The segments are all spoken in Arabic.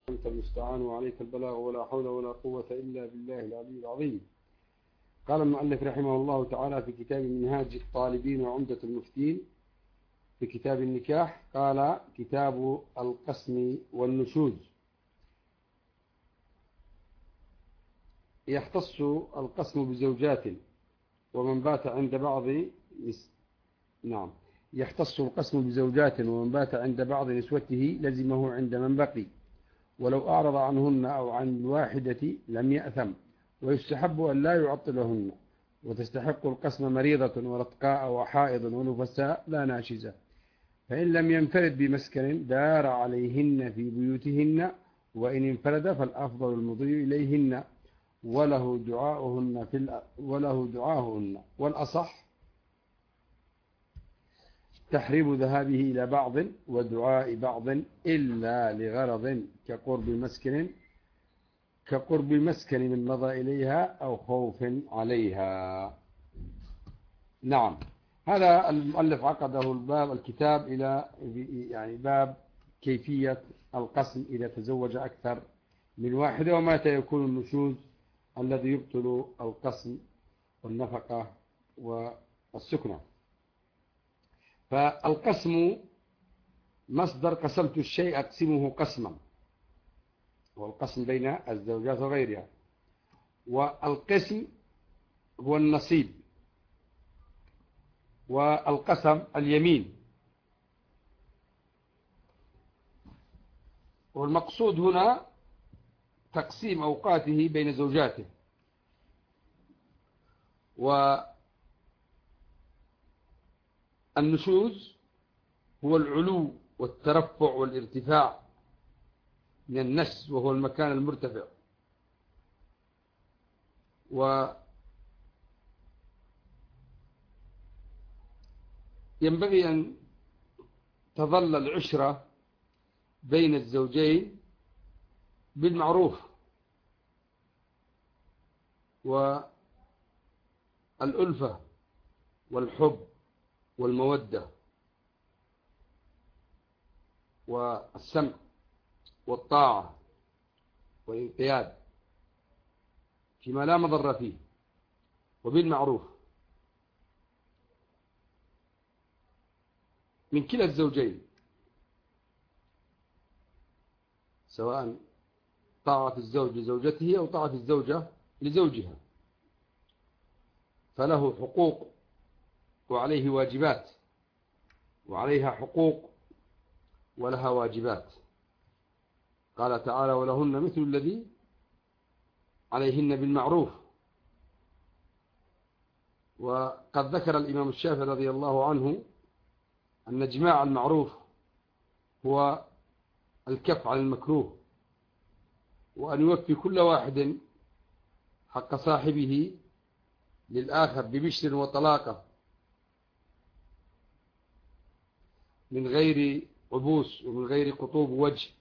أنت المستعان وعليك البلاغ ولا حول ولا قوة إلا بالله العلي العظيم. قال المؤلف رحمه الله تعالى في كتاب منهاج الطالبين وعمدة المفتين في كتاب النكاح، قال: كتاب القسم والنشوز. يختص القسم بزوجات ومن بات عند بعض يختص القسم بزوجات ومن بات عند بعض نسوته لزمه عند من بقي، ولو أعرض عنهن أو عن الواحدة لم يأثم، ويستحب أن لا يعطلهن، وتستحق القسم مريضة ورتقاء وحائض ونفساء لا ناشزة، فإن لم ينفرد بمسكن دار عليهن في بيوتهن، وإن انفرد فالأفضل المضي إليهن وله دعاؤهن، والأصح تحريم ذهابه إلى بعض ودعاء بعض إلا لغرض كقرب مسكن من مضى إليها أو خوف عليها. نعم، هذا المؤلف عقده الكتاب إلى باب كيفية القسم إذا تزوج أكثر من واحدة، ومتى يكون النشوز الذي يبطل القسم والنفقة والسكنة. فالقسم مصدر قسمت الشيء أقسمه قسما، والقسم بين الزوجات وغيرها، والقسم هو النصيب، والقسم اليمين. والمقصود هنا تقسيم أوقاته بين زوجاته، والنشوز هو العلو والترفع والارتفاع من النشز، وهو المكان المرتفع. وينبغي أن تظل العشرة بين الزوجين بالمعروف، والألفة والحب والمودة والسمع والطاعة والانقياد فيما لا مضر فيه، وبالمعروف من كلا الزوجين، سواء طاعة الزوج لزوجته أو طاعة الزوجة لزوجها، فله حقوق وعليه واجبات، وعليها حقوق ولها واجبات. قال تعالى: ولهن مثل الذي عليهن بالمعروف. وقد ذكر الإمام الشافعي رضي الله عنه أن جماع المعروف هو الكف عن المكروه، وأن يوفي كل واحد حق صاحبه للآخر ببشر وطلاقة من غير عبوس ومن غير قطوب وجه،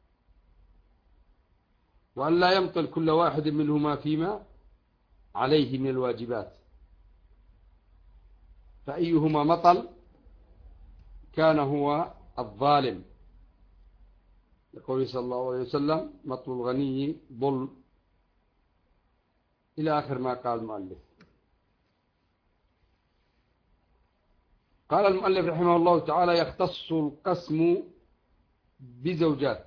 وأن لا يمطل كل واحد منهما فيما عليه من الواجبات، فأيهما مطل كان هو الظالم، يقول صلى الله عليه وسلم: مطل الغني ظلم، إلى آخر ما قال المؤلف. قال المؤلف رحمه الله تعالى: يختص القسم بزوجات.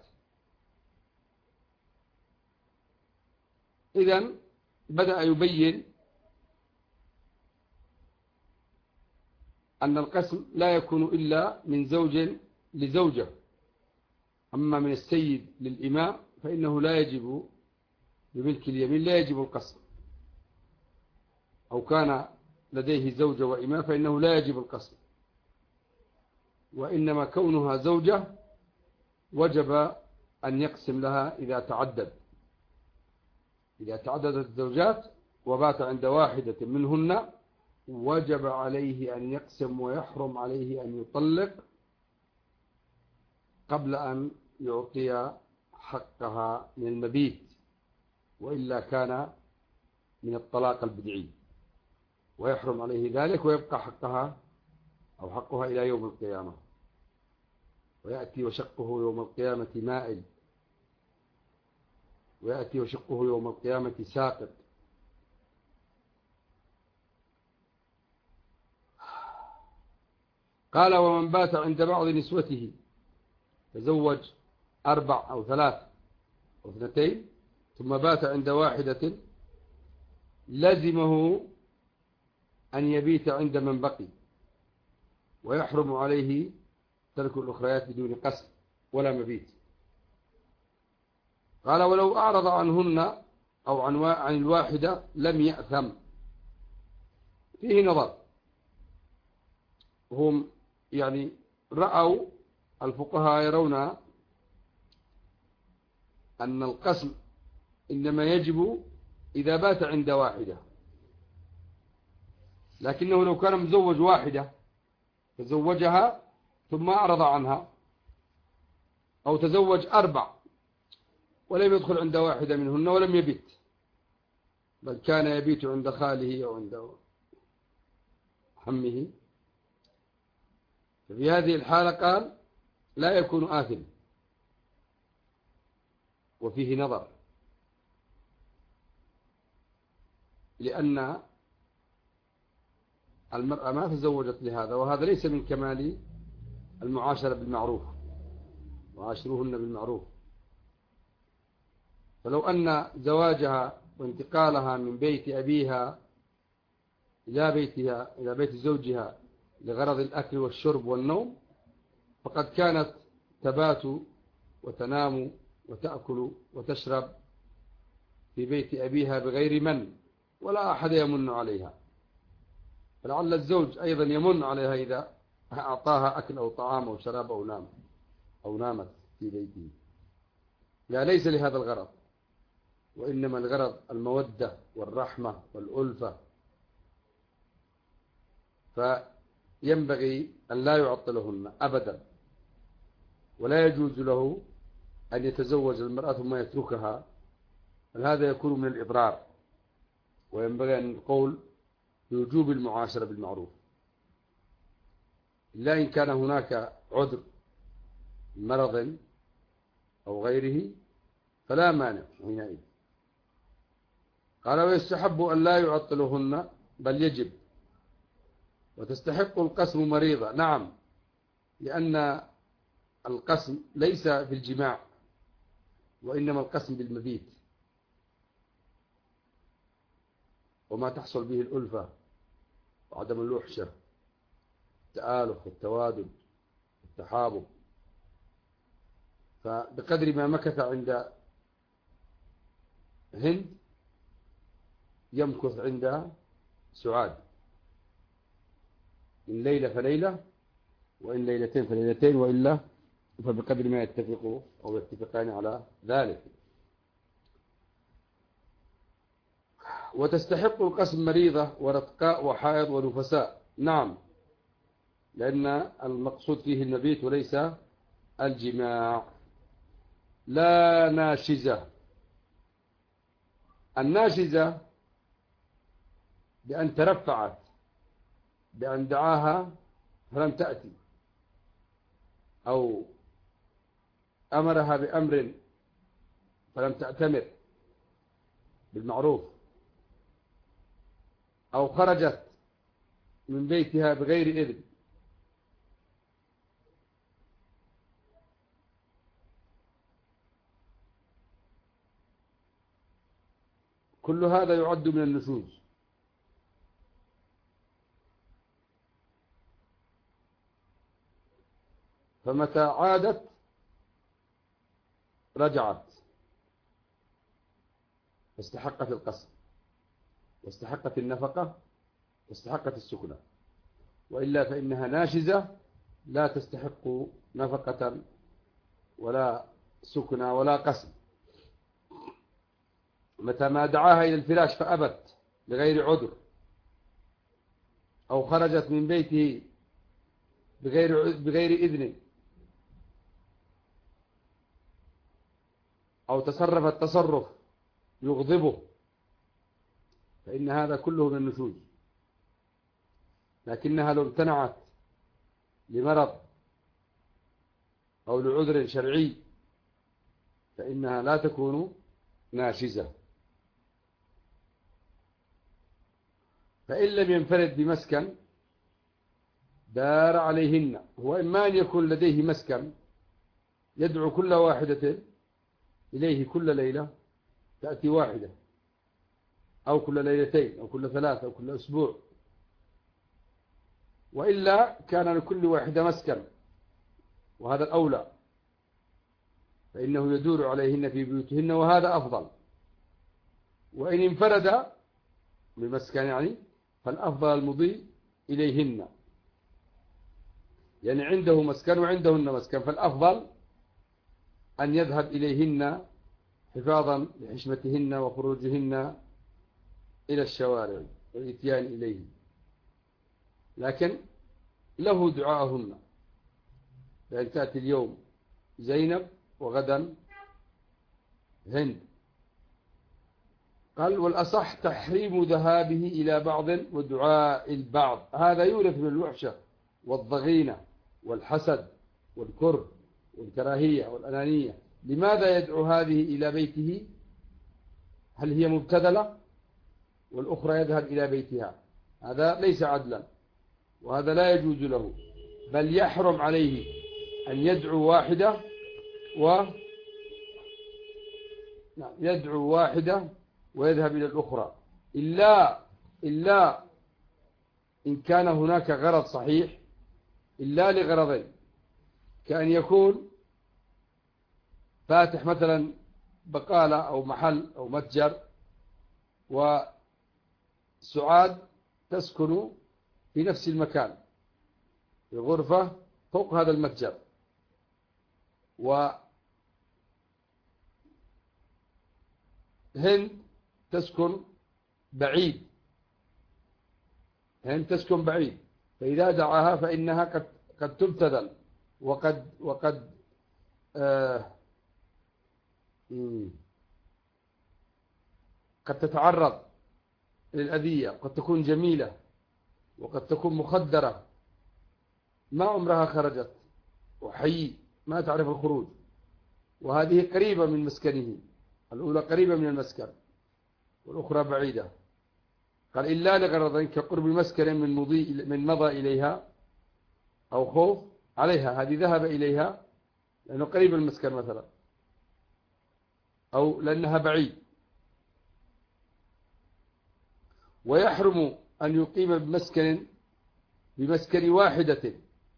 إذن بدأ يبين أن القسم لا يكون إلا من زوج لزوجة، أما من السيد للإمام فإنه لا يجب بملك اليمين لا يجب القسم، أو كان لديه زوجة وإمام فإنه لا يجب القسم، وإنما كونها زوجة وجب أن يقسم لها إذا تعددت الزوجات وبات عند واحدة منهن وجب عليه أن يقسم، ويحرم عليه أن يطلق قبل أن يعطي حقها من المبيت، وإلا كان من الطلاق البدعي، ويحرم عليه ذلك، ويبقى حقها أو حقها إلى يوم القيامة، ويأتي وشقه يوم القيامة مائل ويأتي وشقه يوم القيامة ساقط. قال ومن بات عند بعض نسوته، تزوج 4 أو 3 أو 2 ثم بات عند واحدة، لزمه أن يبيت عند من بقي، ويحرم عليه ترك الأخريات بدون قسم ولا مبيت. قال ولو أعرض عنهن أو عن الواحدة لم يأثم. فيه نظر، هم يعني رأوا الفقهاء يرون أن القسم إنما يجب إذا بات عند واحدة، لكنه لو كان مزوج واحدة تزوجها ثم أعرض عنها، أو تزوج 4 ولم يدخل عند واحدة منهن ولم يبيت، بل كان يبيت عند خاله أو عند عمه، ففي هذه الحالة قال لا يكون آثم. وفيه نظر، لأن المرأة ما تزوجت لهذا، وهذا ليس من كمال المعاشرة بالمعروف، وعاشروهن بالمعروف. فلو أن زواجها وانتقالها من بيت أبيها إلى بيت زوجها لغرض الأكل والشرب والنوم، فقد كانت تبات وتنام وتأكل وتشرب في بيت أبيها بغير من، ولا أحد يمن عليها. فلعل الزوج أيضا يمن عليها إذا أعطاها أكل أو طعام أو شراب أو نامت في بيته. لا، ليس لهذا الغرض، وإنما الغرض المودة والرحمة والألفة. فينبغي أن لا يعطلهن أبدا، ولا يجوز له أن يتزوج المرأة ثم يتركها، بل هذا يكون من الإضرار. وينبغي أن نقول بوجوب المعاشرة بالمعروف، إلا إن كان هناك عذر مرض أو غيره فلا مانع حينئذ. قال ويستحب أن لا يعطلهن بل يجب. وتستحق القسم مريضة، نعم، لأن القسم ليس في الجماع، وإنما القسم بالمبيت وما تحصل به الألفة وعدم الوحشة، التآلف والتوادد والتحابب. فبقدر ما مكث عند هند يمكث عند سعاد، إن ليلة فليلة، وإن ليلتين فليلتين، وإلا فبقدر ما يتفقوا أو يتفقان على ذلك. وتستحق القسم مريضة ورتقاء وحائض ونفساء، نعم، لأن المقصود فيه المبيت وليس الجماع. لا ناشزة. الناشزة بأن ترفعت، بأن دعاها فلم تأتي، أو أمرها بأمر فلم تأتمر بالمعروف، أو خرجت من بيتها بغير إذن، كل هذا يعد من النشوز. فمتى عادت رجعت، واستحقت القسم، واستحقت النفقة، واستحقت السكنة. وإلا فإنها ناشزة لا تستحق نفقة ولا سكنة ولا قسم. متى ما دعاها إلى الفراش فأبت بغير عذر، أو خرجت من بيته بغير إذن، أو تصرفت تصرف يغضبه، فإن هذا كله من النشوز. لكنها لو امتنعت لمرض أو لعذر شرعي فإنها لا تكون ناشزة. فإن لم ينفرد بمسكن دار عليهن، هو إما أن يكون لديه مسكن يدعو كل واحدة إليه كل ليلة تأتي واحدة، أو كل ليلتين، أو كل ثلاثة، أو كل أسبوع، وإلا كان لكل واحدة مسكن، وهذا الأولى، فإنه يدور عليهن في بيوتهن، وهذا أفضل. وإن انفرد بمسكن يعني فالأفضل المضي إليهن، يعني عنده مسكن وعندهن مسكن، فالأفضل أن يذهب إليهن حفاظا لحشمتهن وخروجهن إلى الشوارع والإتيان إليه، لكن له دعاءهن، لأن تأتي اليوم زينب وغدا هند. قال والأصح تحريم ذهابه إلى بعض ودعاء البعض، هذا يورث من الوحشة والضغينة والحسد والكره والكراهية والأنانية. لماذا يدعو هذه إلى بيته؟ هل هي مبتذلة والأخرى يذهب إلى بيتها؟ هذا ليس عدلا، وهذا لا يجوز له، بل يحرم عليه أن يدعو واحدة يدعو واحدة ويذهب إلى الأخرى، إلا إن كان هناك غرض صحيح، إلا لغرضين، كأن يكون فاتح مثلا بقالة أو محل أو متجر، وسعاد تسكن في نفس المكان في غرفة فوق هذا المتجر، وهند تسكن بعيد، فإذا دعاها فإنها قد تبتذل وقد قد تتعرض للأذية، قد تكون جميلة وقد تكون مخدرة ما عمرها خرجت وحي ما تعرف الخروج، وهذه قريبة من مسكنه، الأولى قريبة من المسكن والأخرى بعيدة. قال إلا لغرضين كقرب مسكن من مضى إليها أو خوف عليها، هذه ذهب إليها لأنه قريب المسكن مثلا، أو لأنها بعيد. ويحرم أن يقيم بمسكن واحدة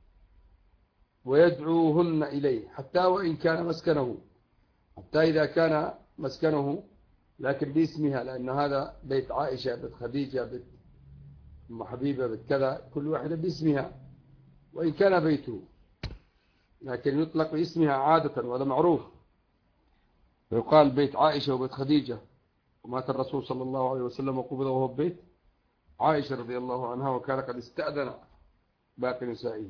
ويدعوهن إليه، حتى وإن كان مسكنه، حتى إذا كان مسكنه لكن باسمها، لأن هذا بيت عائشة، بيت خديجة، بيت أم حبيبة، بيت كذا، كل واحدة باسمها، وإن كان بيته لكن يطلق باسمها عادة، وهذا معروف، ويقال بيت عائشة وبيت خديجة، ومات الرسول صلى الله عليه وسلم وقبض وهو ببيت عائشة رضي الله عنها، وكان قد استأذن باقي نسائه.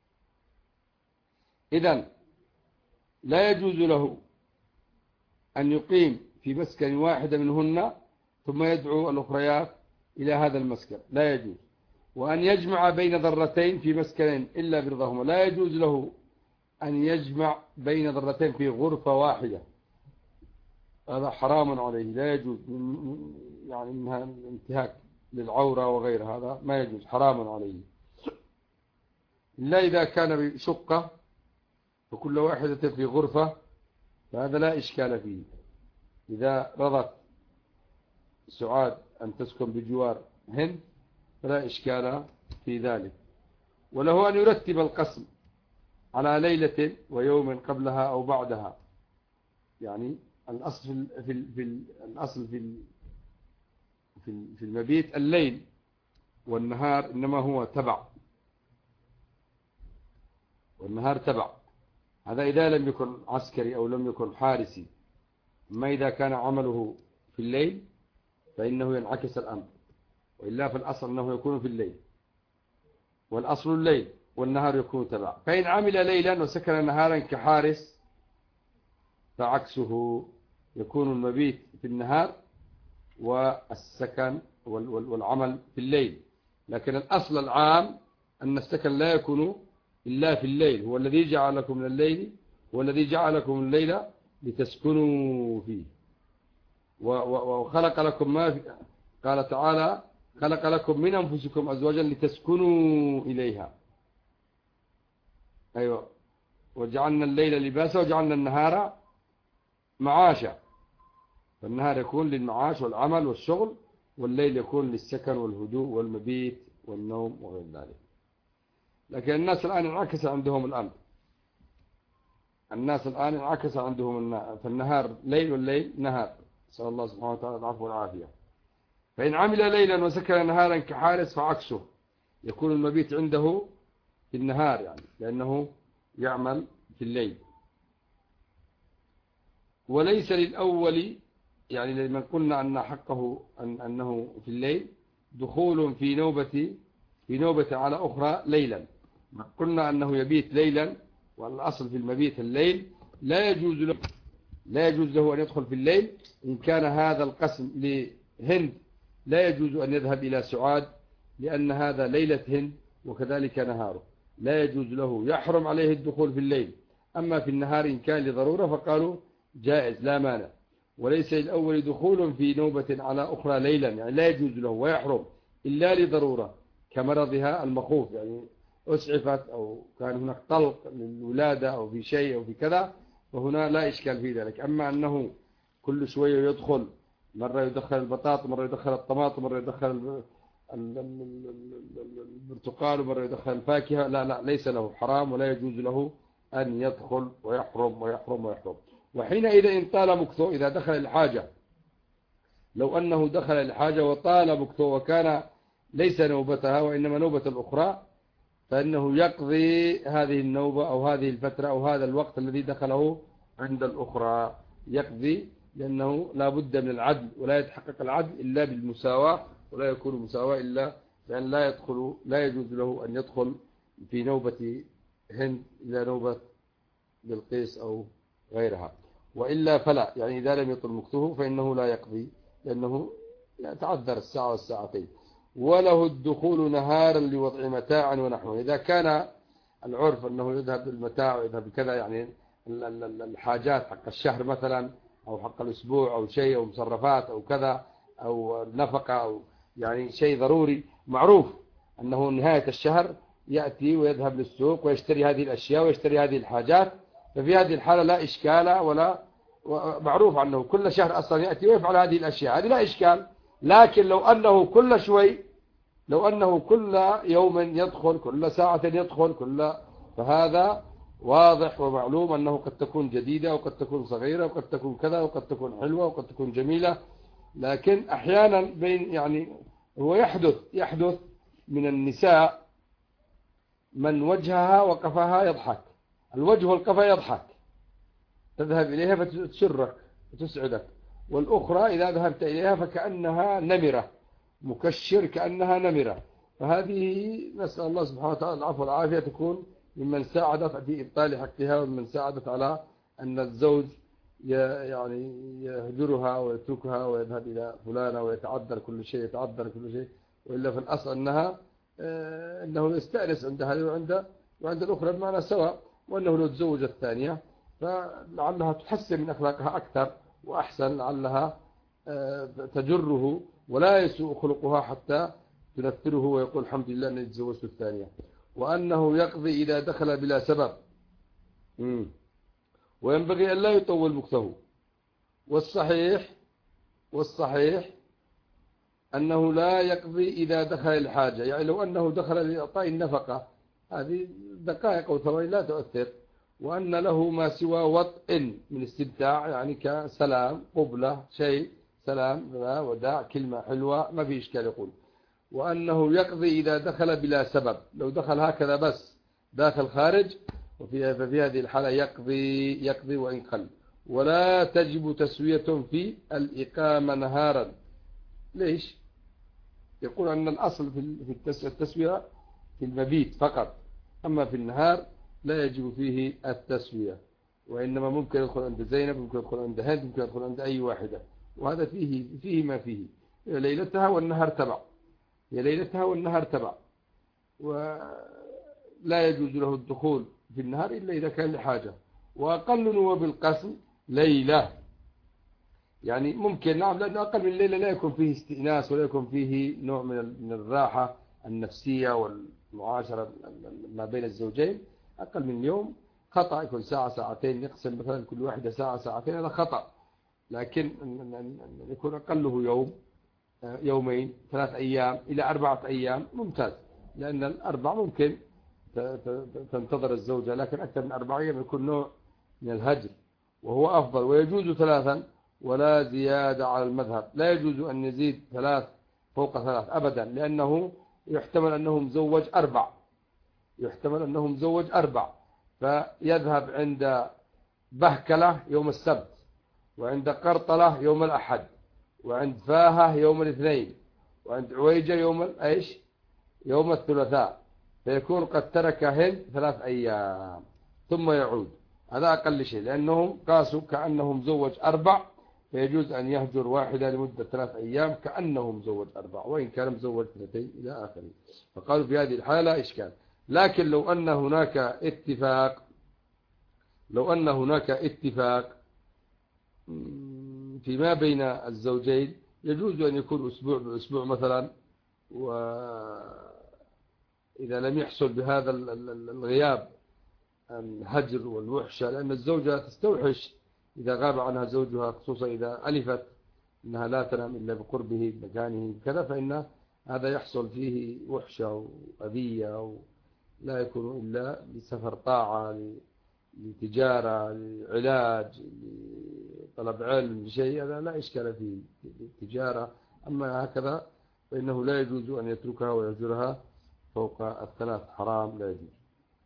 إذن لا يجوز له أن يقيم في مسكن واحدة منهن ثم يدعو الأخريات إلى هذا المسكن، لا يجوز. وأن يجمع بين ذرتين في مسكنين إلا برضاهما، لا يجوز له أن يجمع بين ذرتين في غرفة واحدة، هذا حرام عليه، لا يجوز، يعني منها الانتهاك للعورة وغيرها، هذا ما يجوز، حرام عليه. إلا إذا كان بشقة فكل واحدة في غرفة فهذا لا إشكال فيه، إذا رضت سعاد أن تسكن بجوار هند فلا إشكال في ذلك. وله أن يرتب القسم على ليلة ويوم قبلها أو بعدها، يعني الأصل في المبيت الليل، والنهار إنما هو تبع، والنهار تبع، هذا إذا لم يكن عسكري أو لم يكن حارسي. أما إذا كان عمله في الليل فإنه ينعكس الأمر، وإلا في الأصل أنه يكون في الليل، والأصل الليل والنهار يكون تبع. فإن عمل ليلا وسكن نهارا كحارس فعكسه، يكون المبيت في النهار والسكن والعمل في الليل. لكن الأصل العام أن السكن لا يكون إلا في الليل، هو الذي جعلكم من الليل، هو الذي جعلكم الليل لتسكنوا فيه. وخلق لكم قال تعالى خلق لكم من أنفسكم أزواجا لتسكنوا إليها. أيوة. وجعلنا الليل لباسا وجعلنا النهار معاشا، فالنهار يكون للمعاش والعمل والشغل، والليل يكون للسكن والهدوء والمبيت والنوم وغير ذلك. لكن الناس الآن انعكس عندهم الأمر، الناس الآن انعكس عندهم فالنهار ليل والليل نهار، نسأل الله سبحانه وتعالى العفو والعافية. فإن عمل ليلا وسكن نهارا كحارس فعكسه، يكون المبيت عنده في النهار يعني لأنه يعمل في الليل. وليس للأول يعني لمن قلنا أن حقه أنه في الليل دخول في نوبة على أخرى ليلا، قلنا أنه يبيت ليلا والأصل في المبيت الليل، لا يجوز له أن يدخل في الليل. إن كان هذا القسم لهند لا يجوز أن يذهب إلى سعاد لأن هذا ليلة هند وكذلك نهاره، لا يجوز له، يحرم عليه الدخول في الليل. أما في النهار إن كان لضرورة فقالوا جائز لا مانع. وليس الأول دخول في نوبة على أخرى ليلا، يعني لا يجوز له ويحرم إلا لضرورة كمرضها المخوف، يعني أسعفت أو كان هناك طلق للولادة أو في شيء أو في كذا، وهنا لا إشكال في ذلك. أما أنه كل شوية يدخل، مرة يدخل البطاطا، مرة يدخل الطماطم، مرة يدخل البرتقال، ومرة يدخل الفاكهة، لا ليس له، حرام ولا يجوز له أن يدخل ويحرم ويحرم ويحرم. وحينئذ إن طال مكثه إذا دخل الحاجة، لو أنه دخل الحاجة وطال مكثه وكان ليس نوبتها وإنما نوبة الأخرى، فإنه يقضي هذه النوبة أو هذه الفترة أو هذا الوقت الذي دخله عند الأخرى، يقضي، لأنه لا بد من العدل، ولا يتحقق العدل إلا بالمساواة، ولا يكون مساواة إلا بأن لا يجوز له أن يدخل في نوبة هند إلى نوبة بلقيس أو غيرها، وإلا فلا، يعني إذا لم يطل مكثه فإنه لا يقضي لأنه يتعذر الساعة والساعتين. وله الدخول نهارا لوضع متاع ونحوه، إذا كان العرف أنه يذهب بالمتاع ويذهب بكذا، يعني الحاجات حق الشهر مثلا أو حق الأسبوع أو شيء أو مصرفات أو كذا أو نفقة أو يعني شيء ضروري معروف أنه نهاية الشهر يأتي ويذهب للسوق ويشتري هذه الأشياء ويشتري هذه الحاجات، ففي هذه الحالة لا إشكال، ولا معروف أنه كل شهر أصلا يأتي ويفعل هذه الأشياء، هذه لا إشكال. لكن لو أنه كل شوي، لو أنه كل يوم يدخل، كل ساعة يدخل، فهذا واضح ومعلوم أنه قد تكون جديدة وقد تكون صغيرة وقد تكون كذا وقد تكون حلوة وقد تكون جميلة. لكن أحيانا بين يعني هو يحدث من النساء من وجهها وقفها يضحك، الوجه والقفا يضحك، تذهب إليها فتسرك وتسعدك، والأخرى إذا ذهبت إليها فكأنها نمرة، مكشر كأنها نمرة. فهذه نسأل الله سبحانه وتعالى العفو والعافية تكون ممن ساعدت في إبطال حقها، وممن ساعدت على أن الزوج يعني يهجرها ويتركها ويذهب إلى فلانة ويتعذر كل شيء، وإلا في الأصل أنه يستأنس عند هذه وعند الأخرى بمعنى سواء، وأنه لو تزوج الثانية فلعلها تحسن من أخلاقها أكثر وأحسن، لعلها تجره ولا يسوء خلقها حتى تنفره ويقول الحمد لله أنني تزوجت الثانية. وأنه يقضي إذا دخل بلا سبب، وينبغي أن لا يطول مكثه. والصحيح أنه لا يقضي إذا دخل الحاجة، يعني لو أنه دخل لإعطاء النفقة هذه دقائق أو ثواني لا تؤثر، وأن له ما سوى وطء من استمتاع، يعني كسلام، قبلة، شيء، سلام، وداع، كلمة حلوة، ما في إشكال يقول. وأنه يقضي إذا دخل بلا سبب، لو دخل هكذا بس داخل خارج ففي هذه الحالة يقضي وإن قل. ولا تجب تسوية في الإقامة نهارا. ليش؟ يقول أن الأصل في التسوية في المبيت فقط، أما في النهار لا يجب فيه التسوية، وإنما ممكن يدخل عند زينب، ممكن يدخل عند هند، ممكن يدخل عند أي واحدة، وهذا فيه ما فيه، ليلتها والنهار تبع، ولا يجوز له الدخول في النهار إلا إذا كان لحاجة. وأقل نوب القسم ليلة، يعني ممكن نعم، لأن أقل من ليلة لا يكون فيه استئناس ولا يكون فيه نوع من الراحة النفسية والمعاشرة ما بين الزوجين. أقل من يوم خطأ، يكون ساعة ساعتين، يقسم مثلا كل واحدة ساعة ساعتين، هذا خطأ. لكن أن يكون أقله يوم، يومين، 3 أيام إلى 4 أيام ممتاز، لأن الأربع ممكن تنتظر الزوجة، لكن أكثر من 4 أيام يكون نوع من الهجر، وهو أفضل. ويجوز 3 ولا زيادة على المذهب، لا يجوز أن يزيد 3 فوق 3 أبدا، لأنه يحتمل أنه مزوج 4، يحتمل أنه مزوج 4، فيذهب عند بهكلة يوم السبت، وعند قرطلة يوم الأحد، وعند فاهة يوم الاثنين، وعند عويجة يوم الثلاثاء، فيكون قد ترك هند 3 أيام ثم يعود. هذا أقل شيء، لأنهم قاسوا كأنه مزوج 4، فيجوز أن يهجر واحدة لمدة 3 أيام كأنه مزوج 4، وإن كان مزوج 2 إلى آخره. فقالوا في هذه الحالة إشكال. لكن لو أن هناك اتفاق فيما بين الزوجين، يجوز أن يكون أسبوع بأسبوع مثلا، وإذا لم يحصل بهذا الغياب الهجر والوحشة، لأن الزوجة تستوحش إذا غاب عنها زوجها، خصوصا إذا ألفت أنها لا تنام إلا بقربه بمكانه كذا، فإن هذا يحصل فيه وحشة وأذية، لا يكون إلا لسفر طاعة، لتجارة، لعلاج، لطلب علم، لشيء، هذا لا إشكال فيه التجارة. أما هكذا فإنه لا يجوز أن يتركها ويهجرها فوق 3، حرام، لا يجوز.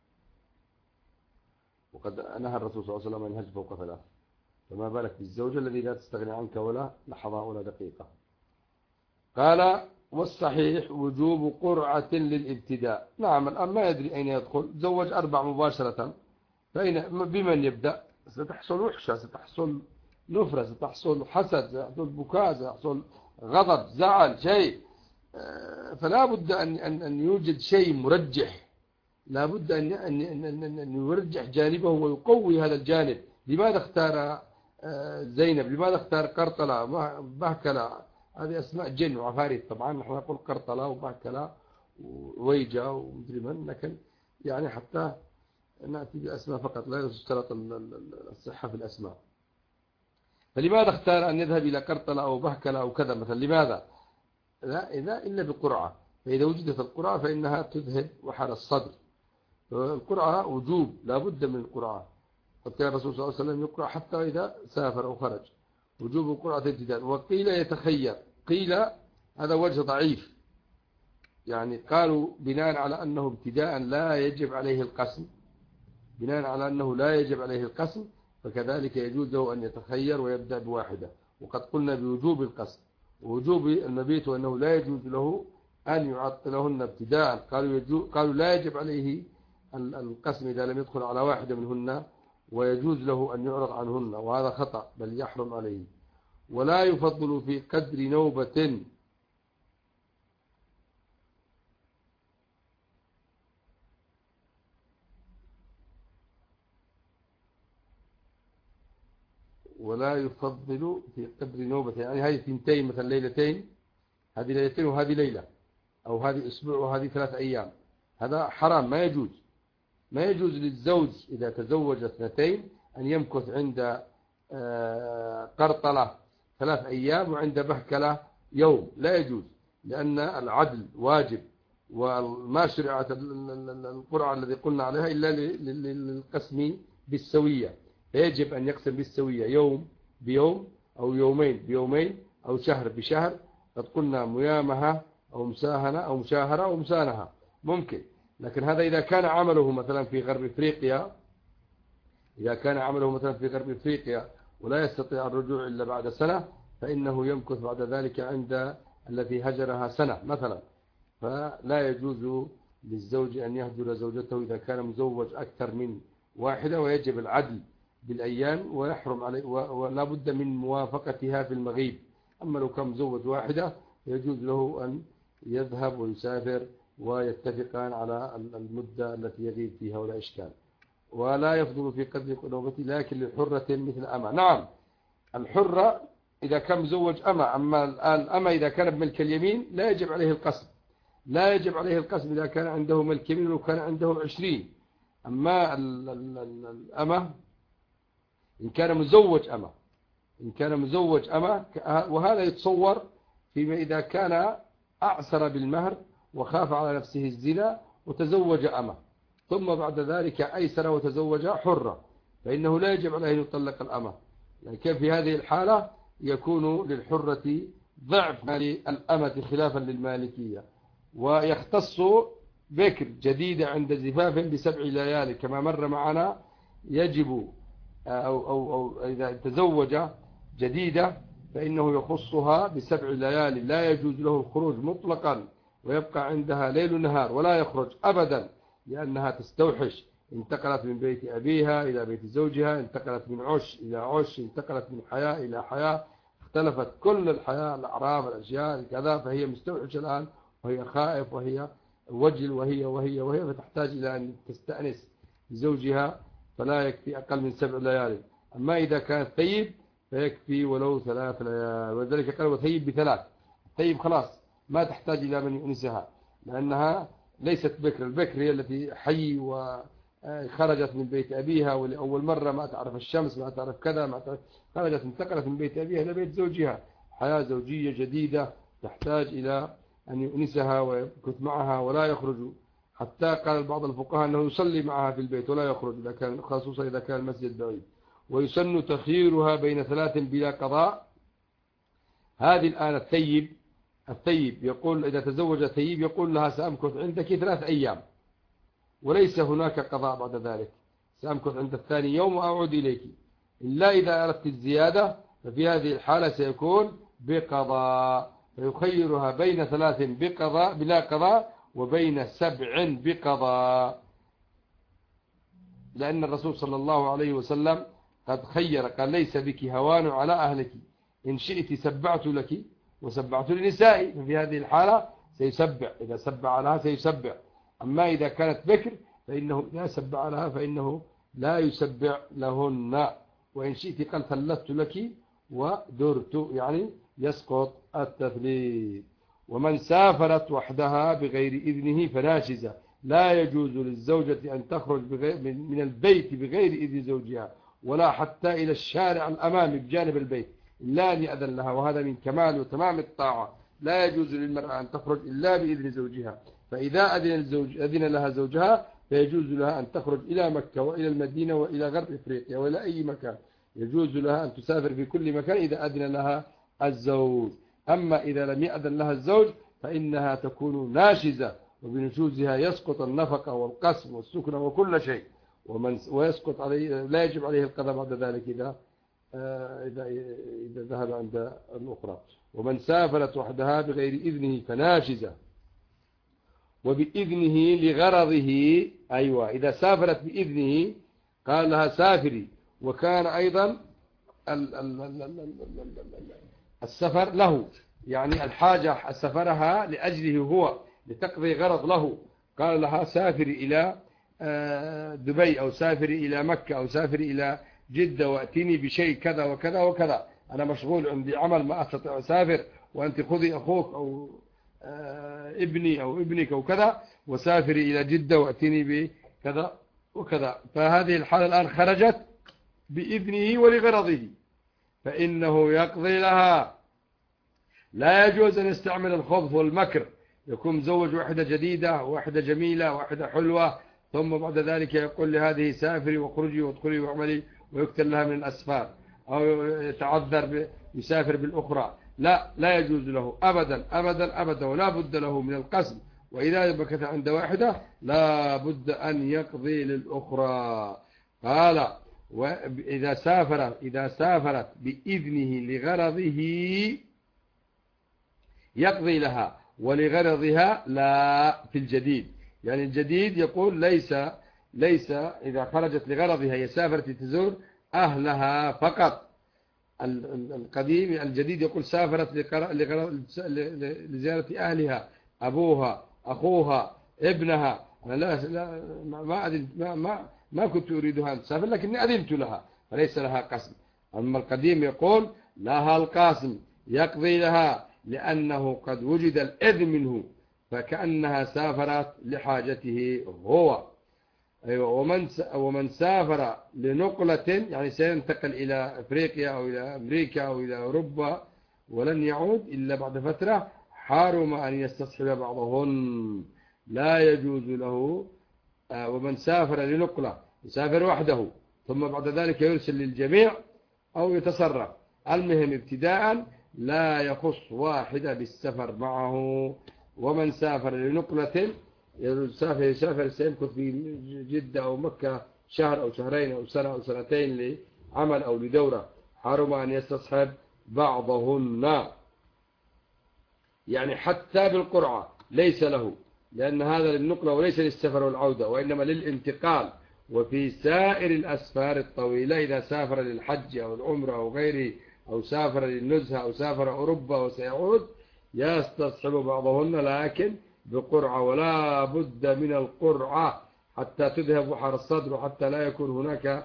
وقد نهى الرسول صلى الله عليه وسلم عن الهجر فوق 3، فما بالك بالزوجة الذي لا تستغني عنك ولا لحظة ولا دقيقة. قال: والصحيح وجوب قرعة للابتداء. نعم، الآن ما يدري أين يدخل، تزوج 4 مباشرة، بمن يبدأ؟ ستحصل وحشة، ستحصل نفرة، ستحصل حسد، ستحصل بكاء، ستحصل غضب، زعل، شيء. فلا بد أن يوجد شيء مرجح، لا بد أن يرجح جانبه ويقوي هذا الجانب. لماذا اختار زينب؟ لماذا اختار قرطلة، بهكلة؟ هذه أسماء جن وعفاريت. طبعا نحن نقول قرطلة وبهكلة وويجة ومدري من، لكن يعني حتى نأتي بأسماء فقط، لا يشترط الصحة في الأسماء. فلماذا اختار أن يذهب إلى قرطلة أو بهكلة أو كذا مثلا؟ لماذا؟ لا إلا بقرعة. فإذا وجدت القرعة فإنها تذهب وحر الصدر. القرعة وجوب، لا بد من القرعة. قد كان الرسول صلى الله عليه وسلم يقرأ حتى إذا سافر أو خرج. وجوب القرعة ابتداء. وقيل يتخير، قيل هذا وجه ضعيف، يعني قالوا بناء على أنه ابتداء لا يجب عليه القسم، بناء على أنه لا يجب عليه القسم، فكذلك يجوز له أن يتخير ويبدأ بواحدة. وقد قلنا بوجوب القسم ووجوب المبيت، وأنه لا يجوز له أن يعطلهن ابتداء. قالوا لا يجب عليه القسم إذا لم يدخل على واحدة منهن، ويجوز له أن يعرض عنهن، وهذا خطأ، بل يحرم عليه. ولا يفضل في قدر نوبة، ولا يفضل في قدر نوبة، يعني هذه 2 مثلا ليلتين، هذه ليلتين وهذه ليلة، أو هذه أسبوع وهذه 3 أيام، هذا حرام، ما يجوز. ما يجوز للزوج إذا تزوج 2 أن يمكث عند قرطلة 3 أيام وعند بهكلة يوم، لا يجوز، لأن العدل واجب، وما شرعت القرعة الذي قلنا عليها إلا للقسم بالسوية، فيجب أن يقسم بالسوية، يوم بيوم أو يومين بيومين أو شهر بشهر. قد قلنا ميامها أو مساهنة أو مشاهرة أو مسانهة ممكن. لكن هذا إذا كان عمله مثلا في غرب إفريقيا، إذا كان عمله مثلا في غرب إفريقيا ولا يستطيع الرجوع إلا بعد سنة، فإنه يمكث بعد ذلك عند التي هجرها سنة مثلا. فلا يجوز للزوج أن يهجر زوجته إذا كان مزوج أكثر من واحدة، ويجب العدل بالأيام، ويحرم عليه، ولا بد من موافقتها في المغيب. أما لو كان مزوج واحدة يجوز له أن يذهب ويسافر ويتفقان على المدة التي يغيب فيها ولا إشكال. ولا يفضل في قدر نوبته، لكن للحرة مثل أما. نعم، الحرة إذا كان مزوج أما. أما الآن أما إذا كان بملك اليمين لا يجب عليه القسم، لا يجب عليه القسم إذا كان عنده ملك يمين وكان عنده 20. أما الأمة إن كان مزوج أمة، إن كان مزوج أمة، وهذا يتصور فيما إذا كان أعسر بالمهر وخاف على نفسه الزنا وتزوج أمة، ثم بعد ذلك أيسر وتزوج حرة، فإنه لا يجب عليه أن يطلق الأمة، لكن في هذه الحالة يكون للحرة ضعف مال الأمة خلافا للمالكية. ويختص بكر جديدة عند زفاف ب7 ليال كما مر معنا، يجب أو إذا تزوج جديدة فإنه يخصها ب7 ليال، لا يجوز له الخروج مطلقا ويبقى عندها ليل نهار ولا يخرج أبدا، لأنها تستوحش. انتقلت من بيت أبيها إلى بيت زوجها، انتقلت من عش إلى عش، انتقلت من حياة إلى حياة، اختلفت كل الحياة، الأعراف، الأشياء كذا، فهي مستوحشة الآن وهي خائف وهي وجل وهي فتحتاج إلى أن تستأنس بزوجها، فلا يكفي أقل من 7 ليال. أما إذا كانت ثيب فيكفي ولو 3 ليال، وذلك قال وثيب ب3. الثيب خلاص ما تحتاج إلى من يؤنسها، لأنها ليست بكر. البكر هي التي حي وخرجت من بيت أبيها ولأول مرة، ما تعرف الشمس، ما تعرف كذا، ما تعرف، خرجت انتقلت من بيت أبيها إلى بيت زوجها، حياة زوجية جديدة تحتاج إلى أن يؤنسها ويمكث معها ولا يخرج. حتى قال بعض الفقهاء أنه يصلي معها في البيت ولا يخرج، إذا كان خصوصا إذا كان المسجد بعيد. ويسن تخييرها بين 3 بلا قضاء. هذه الآن الثيب يقول إذا تزوج ثيب يقول لها سأمكث عندك 3 أيام وليس هناك قضاء بعد ذلك، سأمكث عند الثاني يوم وأعود إليك، إلا إذا أردت الزيادة ففي هذه الحالة سيكون بقضاء، فيخيرها بين 3 بقضاء بلا قضاء وبين 7 بقضاء، لأن الرسول صلى الله عليه وسلم قد خير، قال ليس بك هوان على أهلك، إن شئت سبعت لك وسبعت لنسائي، ففي هذه الحالة سيسبع، إذا سبع لها سيسبع. أما إذا كانت بكر فإنه إذا سبع لها فإنه لا يسبع لهن، وإن شئت قال ثلثت لك ودرت، يعني يسقط التثليث. ومن سافرت وحدها بغير إذنه فناشزة، لا يجوز للزوجة أن تخرج من البيت بغير إذن زوجها، ولا حتى إلى الشارع الأمامي بجانب البيت إلا أن يأذن لها، وهذا من كمال وتمام الطاعة. لا يجوز للمرأة أن تخرج إلا بإذن زوجها، فإذا أذن لها زوجها فيجوز لها أن تخرج إلى مكة وإلى المدينة وإلى غرب إفريقيا وإلى أي مكان، يجوز لها أن تسافر في كل مكان إذا أذن لها الزوج. أما إذا لم يأذن لها الزوج فإنها تكون ناشزة، وبنشوزها يسقط النفقة والقسم والسكن وكل شيء، ويسقط عليه، لا يجب عليه القضاء بعد ذلك إذا ذهب عند الأخرى. ومن سافرت وحدها بغير إذنه فناشزة، وبإذنه لغرضه، أيوة إذا سافرت بإذنه قال لها سافري، وكان أيضا السفر له، يعني الحاجة سفرها لأجله هو لتقضي غرض له، قال لها سافري إلى دبي أو سافري إلى مكة أو سافري إلى جدة وأتيني بشيء كذا وكذا وكذا، أنا مشغول عندي عمل ما أستطيع أسافر، وأنت خذي أخوك أو ابني أو ابنك أو كذا وسافري إلى جدة وأتيني بكذا وكذا. فهذه الحالة الآن خرجت بإذنه ولغرضه، فإنه يقضي لها. لا يجوز أن يستعمل الخبث والمكر، يكون مزوج واحدة جديدة واحدة جميلة واحدة حلوة، ثم بعد ذلك يقول لهذه سافري واخرجي وادخلي واعملي، ويكتل لها من الأسفار، أو يتعذر يسافر بالأخرى. لا يجوز له أبدا أبدا أبدا، ولا بد له من القسم، وإذا بكت عند واحدة لا بد أن يقضي للأخرى. قال وإذا سافرت بإذنه لغرضه يقضي لها، ولغرضها لا في الجديد. يعني الجديد يقول ليس إذا خرجت لغرضها، هي سافرت تزور أهلها فقط. القديم الجديد يقول سافرت لزيارة أهلها، أبوها، أخوها، ابنها. أنا ما كنت أريدها أن تسافر، لكني أذنت لها، فليس لها قسم. أما القديم يقول لها القاسم يقضي لها لأنه قد وجد الإذن منه، فكأنها سافرت لحاجته هو. أيوة. ومن سافر لنقلة يعني سينتقل إلى أفريقيا أو إلى أمريكا أو إلى أوروبا ولن يعود إلا بعد فترة، حرم أن يستصحب بعضهن، لا يجوز له. ومن سافر لنقلة يسافر وحده ثم بعد ذلك يرسل للجميع أو يتصرف، المهم ابتداء لا يخص واحدة بالسفر معه. ومن سافر لنقلة يسافر سيمكث في جدة أو مكة شهر أو شهرين أو سنة أو سنتين لعمل أو لدورة، حرم أن يستصحب بعضهن، يعني حتى بالقرعة ليس له، لأن هذا للنقلة وليس للسفر والعودة وإنما للانتقال. وفي سائر الأسفار الطويلة إذا سافر للحج أو العمرة أو غيره أو سافر للنزهة أو سافر أوروبا وسيعود يستصحب بعضهن، لكن بقرعة، ولا بد من القرعة حتى تذهب وحر الصدر وحتى لا يكون هناك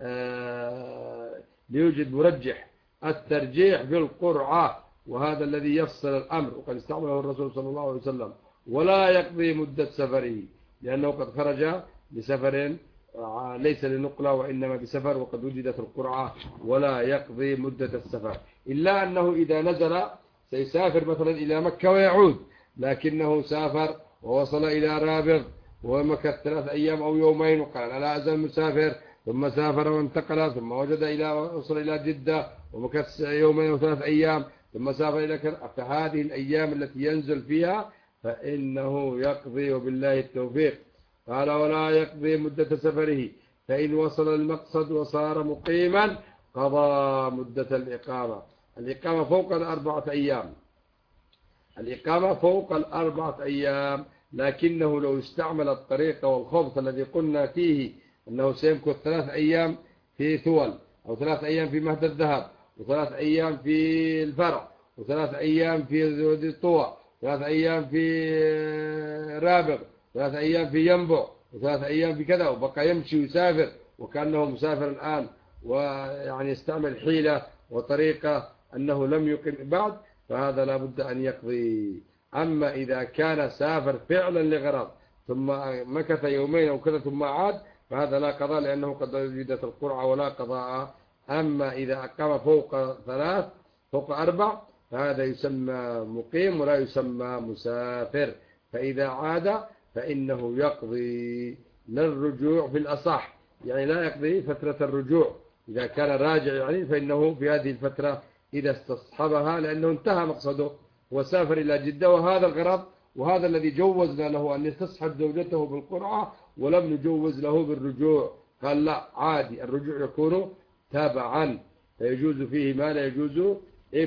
ليوجد مرجح، الترجيح بالقرعة، وهذا الذي يفصل الأمر، وقد استعمله الرسول صلى الله عليه وسلم. ولا يقضي مدة سفره لأنه قد خرج لسفر ليس لنقلة وإنما بسفر وقد وجدت القرعة، ولا يقضي مدة السفر، إلا أنه إذا نزل سيسافر مثلا إلى مكة ويعود، لكنه سافر ووصل إلى رابغ ومكث 3 أيام أو يومين وقال أنا لا أزال مسافر، ثم سافر وانتقل ثم وصل إلى جدة ومكث 2 يومين أو 3 أيام ثم سافر إلى كذا، فهذه الأيام التي ينزل فيها فإنه يقضي وبالله التوفيق. قال ولا يقضي مدة سفره، فإن وصل المقصد وصار مقيما قضى مدة الإقامة. الإقامة فوق 4 أيام، الإقامة فوق 4 أيام، لكنه لو استعمل الطريق والخبث الذي قلنا فيه أنه سيمكث 3 أيام في ثول، أو 3 أيام في مهد الذهب، و3 أيام في الفرع، و3 أيام في ذي الطوى، 3 أيام في رابغ، 3 أيام في ينبع، و3 أيام في كذا، وبقى يمشي ويسافر وكأنه مسافر الآن، ويعني يستعمل حيلة وطريقة أنه لم يقم بعد، فهذا لا بد أن يقضي. أما إذا كان سافر فعلا لغرض ثم مكث يومين أو كذا ثم عاد فهذا لا قضاء، لأنه قد وجدت القرعة ولا قضاء. أما إذا أقام فوق 3 فوق 4 فهذا يسمى مقيم ولا يسمى مسافر، فإذا عاد فإنه يقضي للرجوع في الأصح، يعني لا يقضي فترة الرجوع، إذا كان راجع يعني فإنه في هذه الفترة إذا استصحبها، لأنه انتهى مقصده وسافر إلى جدة، وهذا الغرض وهذا الذي جوزنا له أن يستصحب زوجته بالقرعة ولم نجوز له بالرجوع. قال لا عادي، الرجوع يكون تابعا فيجوز فيه ما لا يجوز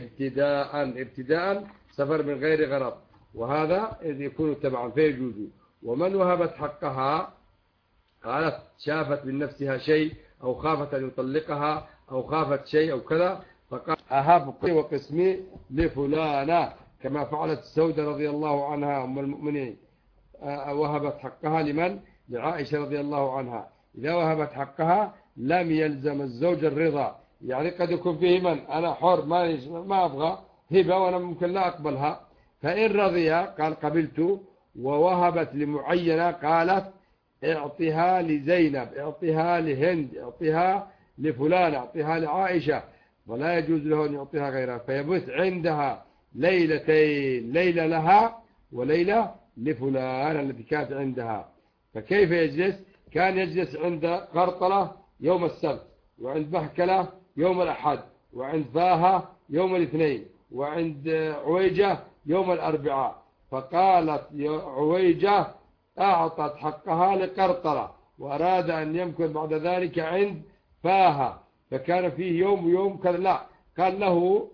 ابتداء سفر من غير غرض، وهذا يكون تبعا فيجوز. ومن وهبت حقها قالت شافت من نفسها شيء أو خافت أن يطلقها أو خافت شيء أو كذا، فقال أهب وقسمي لفلانة، كما فعلت سودة رضي الله عنها أم المؤمنين، وهبت حقها لمن؟ لعائشة رضي الله عنها. إذا وهبت حقها لم يلزم الزوج الرضا، يعني قد يكون فيه من أنا حر ما أبغى هبة وأنا ممكن لا أقبلها، فإن رضي قال قبلت، ووهبت لمعينة قالت اعطها لزينب، اعطها لهند، اعطها لفلان، اعطها لعائشة، ولا يجوز له أن يعطيها غيرها، فيبث عندها ليلتين، ليلة لها وليلة لفلان التي كانت عندها. فكيف يجلس؟ كان يجلس عند قرطلة يوم السبت، وعند بحكلة يوم الأحد، وعند فاها يوم الاثنين، وعند عويجة يوم الأربعاء. فقالت عويجة أعطت حقها لقرطلة وأراد أن يمكن بعد ذلك عند فاها، فكان فيه يوم ويوم كذا، لا قال له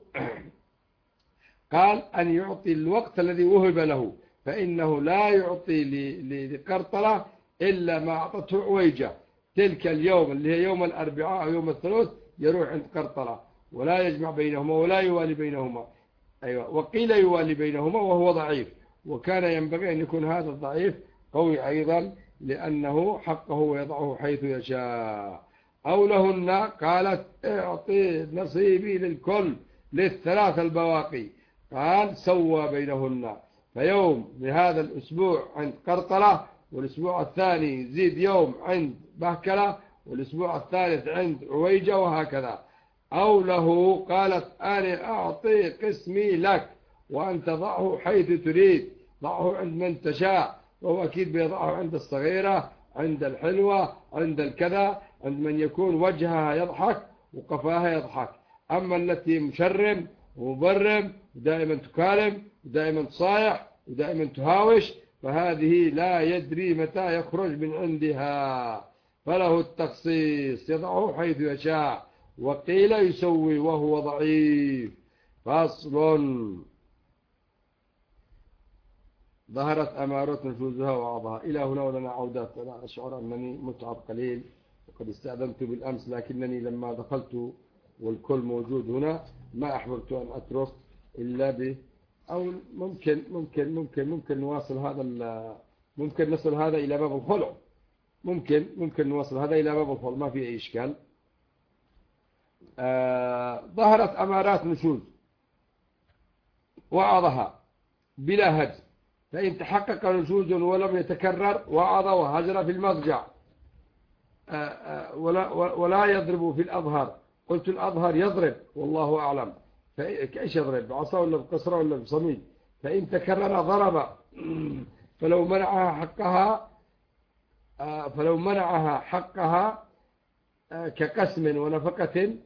قال أن يعطي الوقت الذي وهب له، فإنه لا يعطي لقرطلة إلا ما أعطته عويجة تلك اليوم اللي هي يوم الأربعاء أو يوم الثلاث، يروح عند قرطلة ولا يجمع بينهما ولا يوالي بينهما. أيوة. وقيل يوالي بينهما وهو ضعيف، وكان ينبغي أن يكون هذا الضعيف قوي أيضا، لأنه حقه ويضعه حيث يشاء. أو لهن قالت اعطي نصيبي للكل، للثلاث البواقي. قال سوى بينهن، فيوم بهذا الأسبوع عند قرطلة، والأسبوع الثاني زيد يوم عند بهكلة، والأسبوع الثالث عند عويجة، وهكذا. أو له قالت أنا أعطي قسمي لك وأنت ضعه حيث تريد، ضعه عند من تشاء، وهو أكيد بيضعه عند الصغيرة، عند الحلوة، عند الكذا، عند من يكون وجهها يضحك وقفاها يضحك. أما التي مشرم ومبرم ودائما تكالم ودائما تصايح ودائما تهاوش، فهذه لا يدري متى يخرج من عندها، فله التخصيص يضعه حيث يشاء. وقيل يسوي وهو ضعيف. فصل. ظهرت أمارات نشوزها وعضها. إلى هنا ولنا عودات. أنا أشعر أنني متعب قليل، وقد استأذنت بالأمس، لكنني لما دخلت والكل موجود هنا ما أحببت أن أترك إلا ب أو ممكن نواصل هذا ممكن نصل هذا إلى باب الخلع. ممكن نواصل هذا إلى باب الخلع، ما في أي إشكال. ظهرت أمارات نشوز وعظها بلا هجر، فإن تحقق نشوز ولم يتكرر وعظ وهجر في المضجع. ولا يضرب في الأظهر. قلت الأظهر يضرب والله أعلم. كيش يضرب؟ بعصا ولا بقصرة ولا بصميد؟ فإن تكرر ضرب. فلو منعها حقها كقسم ونفقة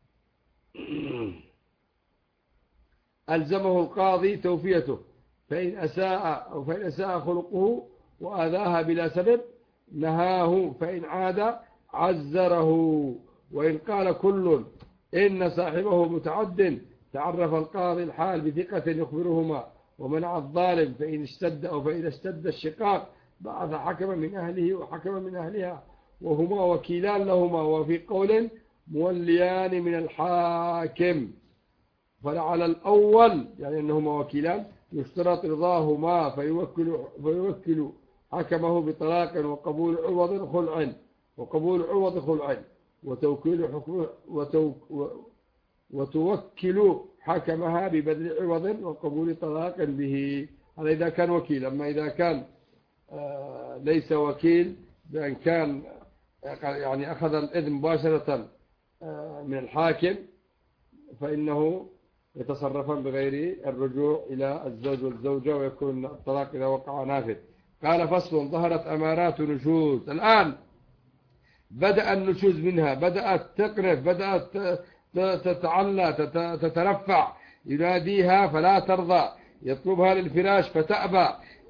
ألزمه القاضي توفيته. فإن أساء خلقه وآذاها بلا سبب نهاه، فإن عاد عزره. وإن قال كل إن صاحبه متعد تعرف القاضي الحال بثقة يخبرهما، ومنع الظالم. فإن اشتد الشقاق بعث حكما من أهله وحكما من أهلها، وهما وكيلان لهما، وفي قول موليان من الحاكم. فلعلى الأول يعني أنهما وكيلان يشترط رضاهما، فيوكل حكمه بطلاق وقبول عوض خلع وتوكل حكمها ببذل عوض وقبول طلاق به. هذا إذا كان وكيل. أما إذا كان ليس وكيل، بأن كان يعني أخذ الإذن مباشرة من الحاكم، فإنه يتصرفا بغير الرجوع إلى الزوج والزوجة، ويكون الطلاق إذا وقع نافذ. قال فصل. ظهرت أمارات نشوز. الآن بدأ النشوز منها، بدأت تقرف، بدأت تتعلى، تترفع. يناديها فلا ترضى، يطلبها للفراش فتأبى،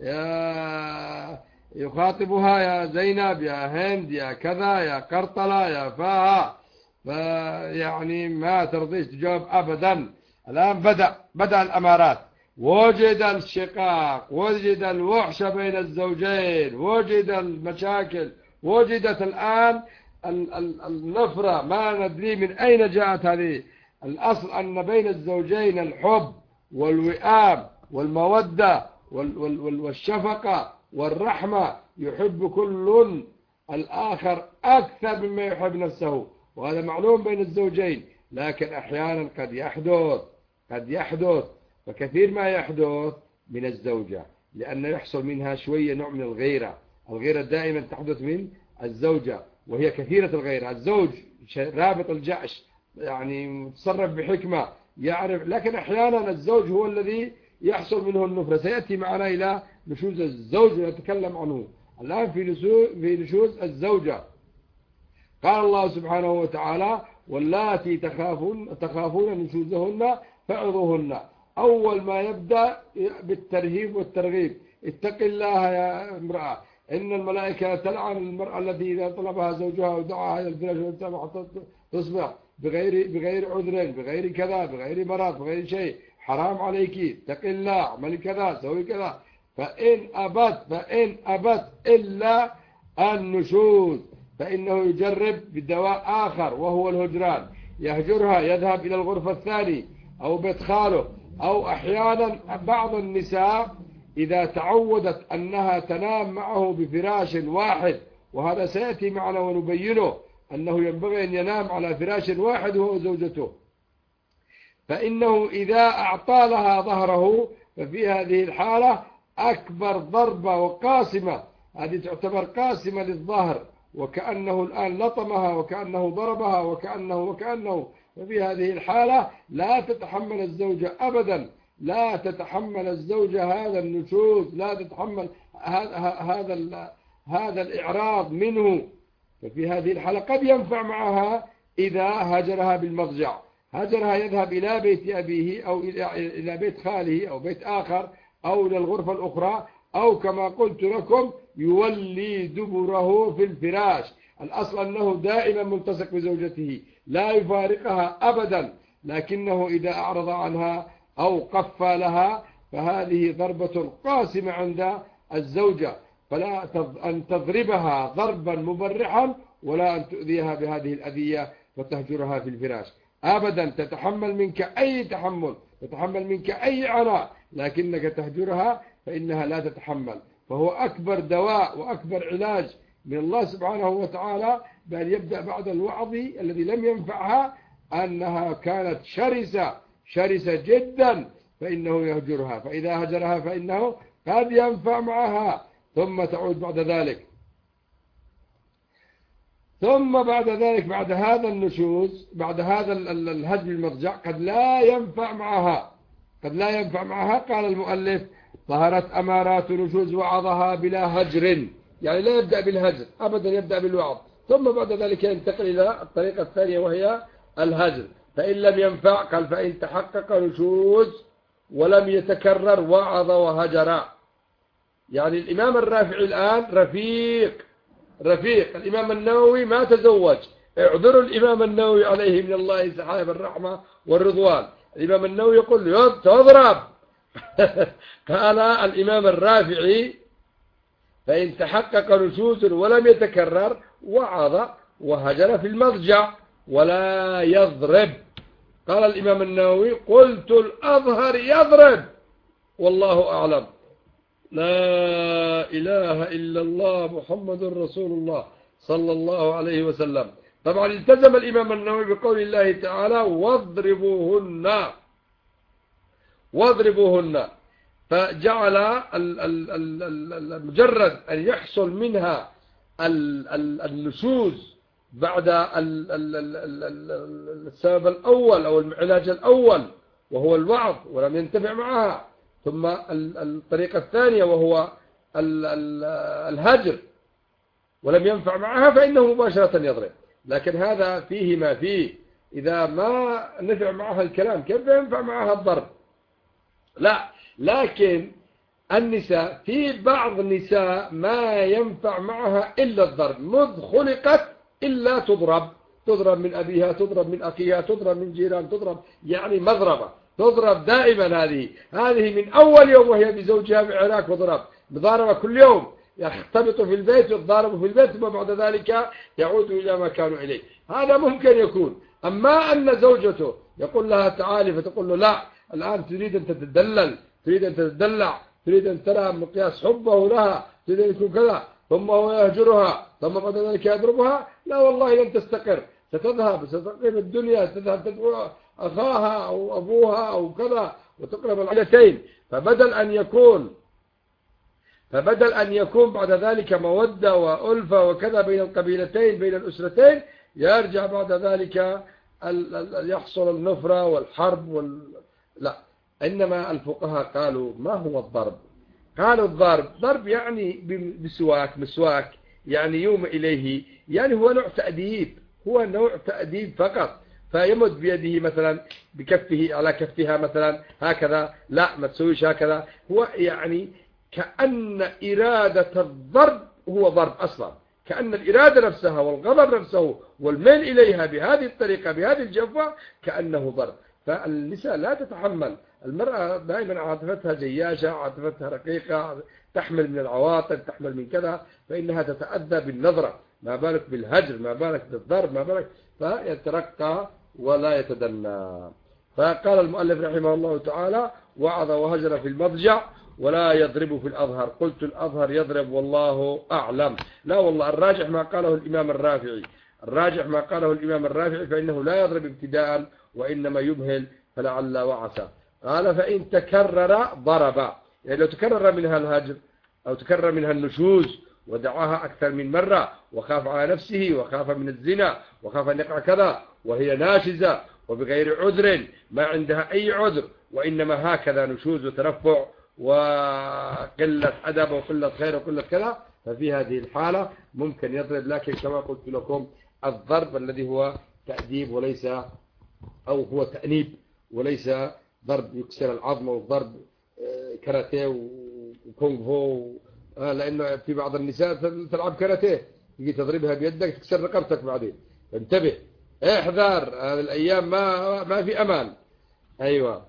يخاطبها يا زينب، يا هند، يا كذا، يا قرطلة، يا فاها، يعني ما ترضيش تجاوب أبدا. الآن بدأ الأمارات. وجد الشقاق، وجد الوحش بين الزوجين، وجد المشاكل، وجدت الآن النفرة، ما ندري من أين جاءت هذه. الأصل أن بين الزوجين الحب والوئام والمودة والشفقة والرحمة، يحب كل الآخر أكثر مما يحب نفسه، وهذا معلوم بين الزوجين. لكن أحيانا قد يحدث فكثير ما يحدث من الزوجة، لأن يحصل منها شوية نوع من الغيرة. الغيرة دائما تحدث من الزوجة، وهي كثيرة الغيرة. الزوج رابط الجأش، يعني متصرف بحكمة، يعرف، لكن أحيانا الزوج هو الذي يحصل منه النفرة. سيأتي معنا إلى نشوز الزوج ونتكلم عنه. الآن في نشوز الزوجة. قال الله سبحانه وتعالى واللاتي تخافون نشوزهن فعظوهن. أول ما يبدأ بالترهيب والترغيب. اتق الله يا امرأة، إن الملائكة تلعن المرأة التي إذا طلبها زوجها ودعاها إلى الفراش تصبح بغير عذر، بغير كذا، بغير مرض، بغير شيء. حرام عليك، اتق الله، اعملي كذا، سوي كذا. فإن أبت إلا النشوز، فإنه يجرب بدواء آخر وهو الهجران. يهجرها، يذهب إلى الغرفة الثانية أو بيت خاله. أو أحيانا بعض النساء إذا تعودت أنها تنام معه بفراش واحد، وهذا سيأتي معنا ونبينه، أنه ينبغي أن ينام على فراش واحد وهو زوجته. فإنه إذا أعطى لها ظهره ففي هذه الحالة أكبر ضربة وقاسمة، هذه تعتبر قاسمة للظهر، وكأنه الآن لطمها وكأنه ضربها وكأنه ففي هذه الحالة لا تتحمل الزوجة أبدا، لا تتحمل الزوجة هذا النشوز، لا تتحمل هذا الإعراض منه. ففي هذه الحالة قد ينفع معها إذا هجرها بالمضجع، هجرها يذهب إلى بيت أبيه أو إلى بيت خاله أو بيت آخر أو إلى الغرفة الأخرى، أو كما قلت لكم يولي دبره في الفراش. الأصل أنه دائما ملتصق بزوجته لا يفارقها أبدا، لكنه إذا أعرض عنها أو قفى لها فهذه ضربة قاسمة عند الزوجة، فلا أن تضربها ضربا مبرحا ولا أن تؤذيها بهذه الأذية وتهجرها في الفراش أبدا. تتحمل منك أي تحمل، تتحمل منك أي عناء، لكنك تهجرها فإنها لا تتحمل. فهو أكبر دواء وأكبر علاج من الله سبحانه وتعالى بأن يبدأ بعد الوعظ الذي لم ينفعها أنها كانت شرسة جدا، فإنه يهجرها، فإذا هجرها فإنه قد ينفع معها، ثم تعود بعد ذلك. ثم بعد ذلك بعد هذا النشوز، بعد هذا الهجر المضجع قد لا ينفع معها. قال المؤلف: ظهرت أمارات نشوز وعظها بلا هجر، يعني لا يبدأ بالهجر أبدا، يبدأ بالوعظ، ثم بعد ذلك ينتقل إلى الطريقة الثانية وهي الهجر. فإن لم ينفع قال: فإن تحقق نشوز ولم يتكرر وعظ وهجر. يعني الإمام الرافعي الآن رفيق الإمام النووي ما تزوج، اعذروا الإمام النووي عليه من الله سحائب الرحمة والرضوان. الإمام النووي يقول تضرب قال الإمام الرافعي: فإن تحقق نشوز ولم يتكرر وعظ وهجر في المضجع ولا يضرب. قال الإمام النووي: قلت الأظهر يضرب والله أعلم. لا إله إلا الله محمد رسول الله صلى الله عليه وسلم. طبعا التزم الإمام النووي بقول الله تعالى: واضربوهن، فجعل مجرد أن يحصل منها النشوز بعد السبب الأول أو العلاج الأول وهو الوعظ ولم ينتفع معها، ثم الطريقة الثانية وهو الهجر ولم ينفع معها، فإنه مباشرة يضرب. لكن هذا فيه ما فيه، إذا ما نفع معها الكلام كيف ينفع معها الضرب؟ لا، لكن النساء في بعض النساء ما ينفع معها إلا الضرب، مذ خلقت إلا تضرب من أبيها، تضرب من أخيها، تضرب من جيران، تضرب يعني مضربة، تضرب دائما. هذه من أول يوم وهي بزوجها بعراك وضرب، مضاربة كل يوم، يختبط في البيت ويتضاربوا في البيت، ثم بعد ذلك يعودوا إلى ما كانوا إليه. هذا ممكن يكون. أما أن زوجته يقول لها تعالي فتقول له لا، الآن تريد أن تتدلل، تريد أن تتدلع، تريد أن ترى مقياس حبه لها، تريد أن يكون كذا، ثم هو يهجرها، ثم بعد ذلك يضربها، لا والله لن تستقر، ستقيم الدنيا، تذهب تدعو أخاها أو أبوها أو كذا وتقرب العائلتين. فبدل أن يكون بعد ذلك مودة وألفة وكذا بين القبيلتين بين الأسرتين، يرجع بعد ذلك يحصل النفرة والحرب لا. إنما الفقهاء قالوا: ما هو الضرب؟ قالوا ضرب يعني مسواك، يعني يوم إليه، يعني هو نوع تأديب فقط. فيمد بيده مثلا بكفه على كفها مثلا هكذا، لا ما تسويش هكذا، هو يعني كأن إرادة الضرب هو ضرب أصلا، كأن الإرادة نفسها والغضب نفسه والميل إليها بهذه الطريقة بهذه الجفوة كأنه ضرب. فالنساء لا تتحمل، المرأة دائما عاطفتها جياشة، عاطفتها رقيقة، تحمل من العواطف، تحمل من كذا، فإنها تتأذى بالنظرة، ما بالك بالهجر، ما بالك بالضرب، ما بالك، فيترقى ولا يتدنى. فقال المؤلف رحمه الله تعالى: وعظ وهجر في المضجع ولا يضرب في الأظهر. قلت الأظهر يضرب والله أعلم. لا والله الراجح ما قاله الإمام الرافعي، فإنه لا يضرب ابتداء وإنما يمهل فلعل وعسى. قال فإن تكرر ضرب، يعني لو تكرر منها الهجر أو تكرر منها النشوز ودعاها أكثر من مرة وخاف على نفسه وخاف من الزنا وخاف أن يقع كذا وهي ناشزة وبغير عذر، ما عندها أي عذر، وإنما هكذا نشوز وترفع وقلة أدب وقلة خير وقلة كذا، ففي هذه الحالة ممكن يضرب. لكن كما قلت لكم الضرب الذي هو تأديب وليس، أو هو تأنيب وليس ضرب يكسر العظم، أو ضرب كاراتيه وكونغ فو، لأنه في بعض النساء تلعب كاراتيه تيجي تضربها بيدك تكسر رقبتك بعدين. انتبه، احذر، هذه الأيام ما في أمان. أيوة.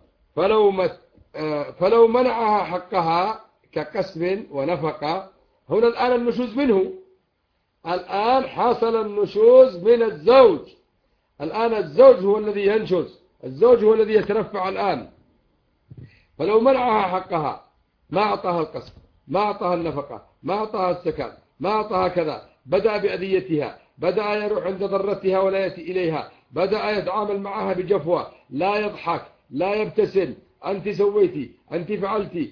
فلو منعها حقها كقسم ونفقة، هنا الآن النشوز منه، الآن حصل النشوز من الزوج، الآن الزوج هو الذي ينشز، الزوج هو الذي يترفع الآن. فلو منعها حقها، ما أعطاها القسم، ما أعطاها النفقة، ما أعطاها السكن، ما أعطاها كذا، بدأ بأذيتها، بدأ يروح عند ضرتها ولا يأتي إليها، بدأ يتعامل معها بجفوة، لا يضحك، لا يبتسم، أنت سويتي، أنت فعلتي،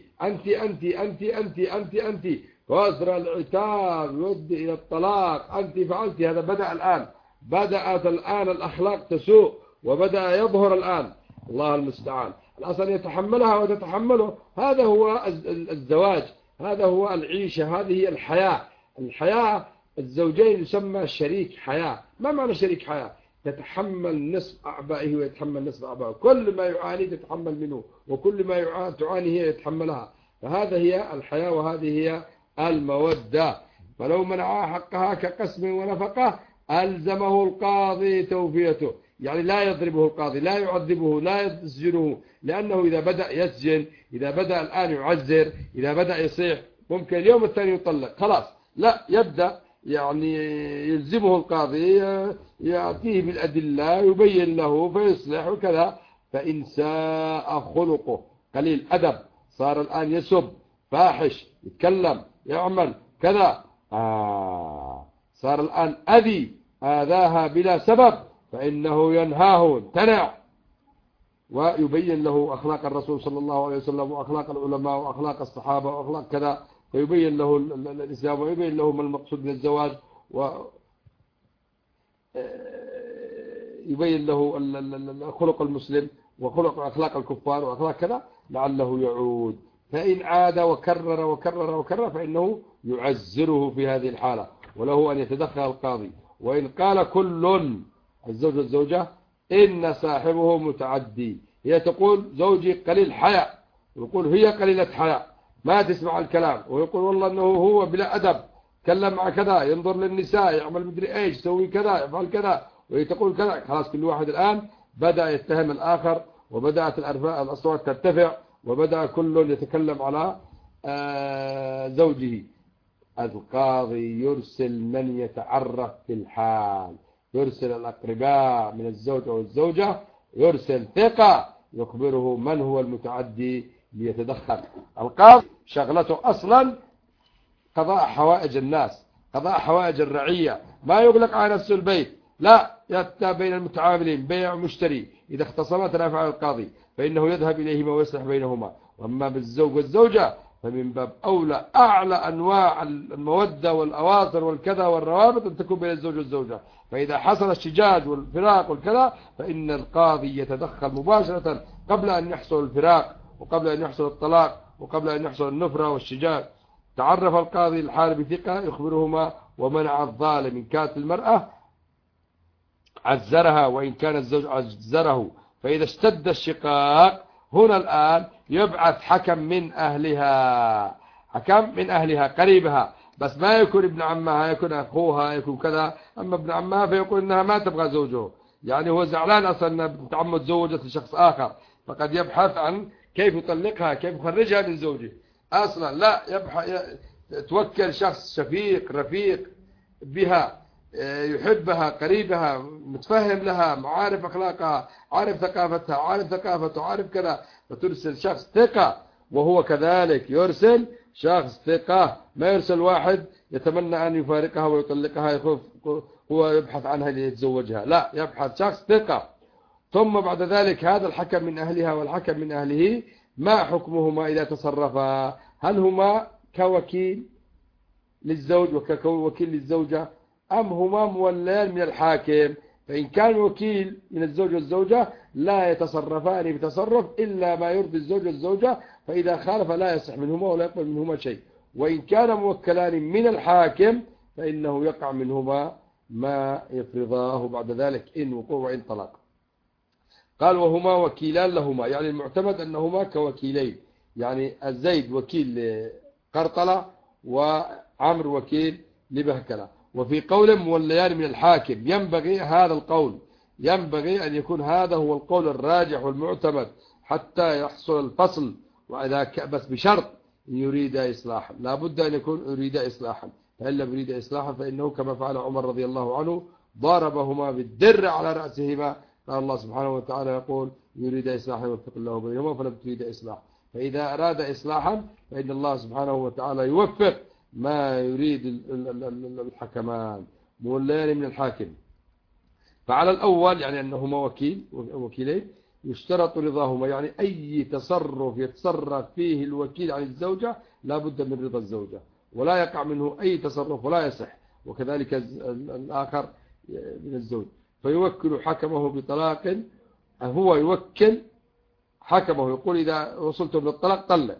أنت وأسر العتاب يؤدي إلى الطلاق، أنت فعلتي. هذا بدأ الآن، بدأت الآن الأخلاق تسوء وبدأ يظهر الآن، الله المستعان. الأصل يتحملها وتتحمله، هذا هو الزواج، هذا هو العيشة، هذه هي الحياة. الحياة الزوجين يسمى شريك حياة. ما معنى شريك حياة؟ تتحمل نصف أعبائه ويتحمل نصف أعبائه، كل ما يعاني تتحمل منه، وكل ما تعاني هي يتحملها. فهذا هي الحياة وهذه هي المودة. فلو منعها حقها كقسم ونفقة ألزمه القاضي توفيته، يعني لا يضربه القاضي، لا يعذبه، لا يسجنه، لأنه إذا بدأ يسجن، إذا بدأ الآن يعذر، إذا بدأ يصيح، ممكن اليوم الثاني يطلق، خلاص لا، يبدأ يعني يلزمه القاضي، يأتيه بالأدلة، يبين له فيصلح وكذا. فإن ساء خلقه، قليل أدب، صار الآن يسب، فاحش، يتكلم، يعمل كذا، صار الآن آذاها بلا سبب، فإنه ينهاه، يمتنع، ويبين له أخلاق الرسول صلى الله عليه وسلم وأخلاق العلماء وأخلاق الصحابة وأخلاق كذا، فيبين له الإسلام ويبين له ما المقصود من الزواج، ويبين له خلق المسلم وخلق أخلاق الكفار وأخلاق كذا، لعله يعود. فإن عاد وكرر وكرر وكرر فإنه يعزره في هذه الحالة، وله أن يتدخل القاضي. وإن قال كل، الزوج والزوجة، إن صاحبه متعدي، هي تقول زوجي قليل حياء، ويقول هي قليلة حياء، ما تسمع الكلام، ويقول والله أنه هو بلا أدب، تكلم مع كذا، ينظر للنساء، يعمل مدري إيش، يسوي كذا، يفعل كذا، وهي تقول كذا. خلاص كل واحد الآن بدأ يتهم الآخر، وبدأت الأصوات ترتفع، وبدأ كل يتكلم على زوجه. القاضي يرسل من يتعرف في الحال، يرسل الأقرباء من الزوج أو الزوجة، يرسل ثقة يخبره من هو المتعدي ليتدخل. القاضي شغلته أصلا قضاء حوائج الناس، قضاء حوائج الرعية، ما يغلق على نفسه البيت، لا، يتى بين المتعاملين، بيع ومشتري، إذا اختصمت رافع القاضي فإنه يذهب إليهما ويصلح بينهما. وأما بالزوج والزوجة فمن باب أولى، أعلى أنواع المودة والأواصر والكذا والروابط أن تكون بين الزوج والزوجة. فإذا حصل الشجاج والفراق والكذا فإن القاضي يتدخل مباشرة قبل أن يحصل الفراق، وقبل أن يحصل الطلاق، وقبل أن يحصل النفرة والشجاج. تعرف القاضي الحال بثقة يخبرهما، ومنع الظالم. إن كانت المرأة عزرها، وإن كان الزوج عزره. فإذا اشتد الشقاق، هنا الآن يبعث حكم من أهلها، حكم من أهلها قريبها، بس ما يكون ابن عمها، يكون أخوها، يكون كذا. أما ابن عمها فيقول إنها ما تبغى زوجه، يعني هو زعلان أصلا أن بنت عمه تزوجت لشخص آخر، فقد يبحث عن كيف يطلقها، كيف يخرجها من زوجه. أصلا لا، توكل شخص شفيق رفيق بها، يحبها، قريبها، متفهم لها، معارف أخلاقها، عارف ثقافتها، عارف ثقافته، عارف كذا، فترسل شخص ثقة. وهو كذلك يرسل شخص ثقة، ما يرسل واحد يتمنى أن يفارقها ويطلقها، يخوف هو يبحث عنها ليتزوجها، لا، يبحث شخص ثقة. ثم بعد ذلك هذا الحكم من أهلها والحكم من أهله ما حكمهما إذا تصرفا؟ هل هما كوكيل للزوج وكوكيل للزوجة، أم هما موليان من الحاكم؟ فإن كان وكيل من الزوج والزوجة لا يتصرفان بتصرف إلا ما يرضي الزوج والزوجة، فإذا خالف لا يصح منهما ولا يقبل منهما شيء. وإن كان موكلان من الحاكم فإنه يقع منهما ما يفرضاه بعد ذلك إن وقوع وإن طلاق. قال وهما وكيلان لهما، يعني المعتمد أنهما كوكيلين، يعني الزيد وكيل لقرطلة وعمر وكيل لبهكلة. وفي قول موليان من الحاكم ينبغي هذا القول، ينبغي أن يكون هذا هو القول الراجح والمعتمد حتى يحصل الفصل، وإذا بس بشرط يريد إصلاحا، لا بد أن يكون يريد إصلاحا، فإن لم يريد إصلاحا فإنه كما فعل عمر رضي الله عنه ضربهما بالدر على رأسهما. قال الله سبحانه وتعالى يقول يريد إصلاحا يوفق الله بينهما فلم تريد إصلاح، فإذا أراد إصلاحا فإن الله سبحانه وتعالى يوفق ما يريد الحكمان موليان من الحاكم. فعلى الأول يعني أنهما وكيلين يشترط رضاهما، يعني أي تصرف يتصرف فيه الوكيل عن الزوجة لا بد من رضا الزوجة، ولا يقع منه أي تصرف ولا يصح، وكذلك الآخر من الزوج. فيوكل حكمه بطلاق، هو يوكل حكمه يقول إذا وصلتم للطلاق طلق،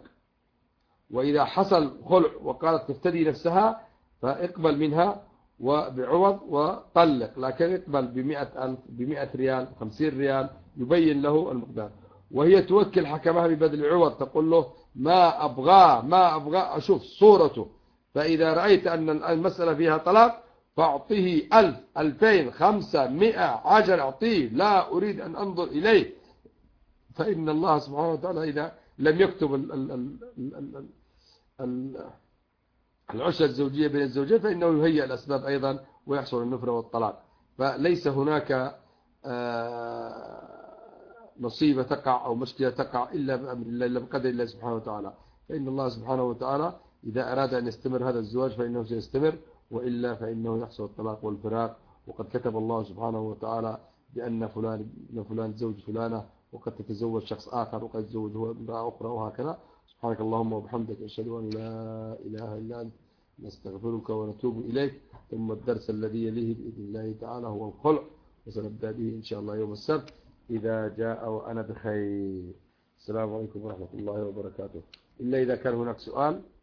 وإذا حصل خلع وقالت تفتدي نفسها فاقبل منها وبعوض وطلق، لكن اقبل ب100 ريال 50 ريال يبين له المقدار. وهي توكل حكمها ببذل عوض، تقول له ما أبغى أشوف صورته، فإذا رأيت أن المسألة فيها طلاق فأعطيه 1000 2000 500 10 أعطيه، لا أريد أن أنظر إليه. فإن الله سبحانه وتعالى إذا لم يكتب العشرة الزوجية بين الزوجين فإنه يهيئ الأسباب أيضا ويحصل النفرة والطلاق. فليس هناك مصيبة تقع أو مشكلة تقع إلا بأمر الله، إلا بقدر الله سبحانه وتعالى. فإن الله سبحانه وتعالى إذا أراد أن يستمر هذا الزواج فإنه سيستمر، وإلا فإنه يحصل الطلاق والفراق. وقد كتب الله سبحانه وتعالى بأن فلان زوج فلانة، وقد تتزوج شخص آخر، وقد يتزوج هو امرأة أخرى، وهكذا. سبحانك اللهم وبحمدك أشهد أن لا إله إلا أنت نستغفرك ونتوب إليك. ثم الدرس الذي يليه بإذن الله تعالى هو الخلع، وسنبدأ به إن شاء الله يوم السبت إذا جاء وأنا بخير. السلام عليكم ورحمة الله وبركاته. إلا إذا كان هناك سؤال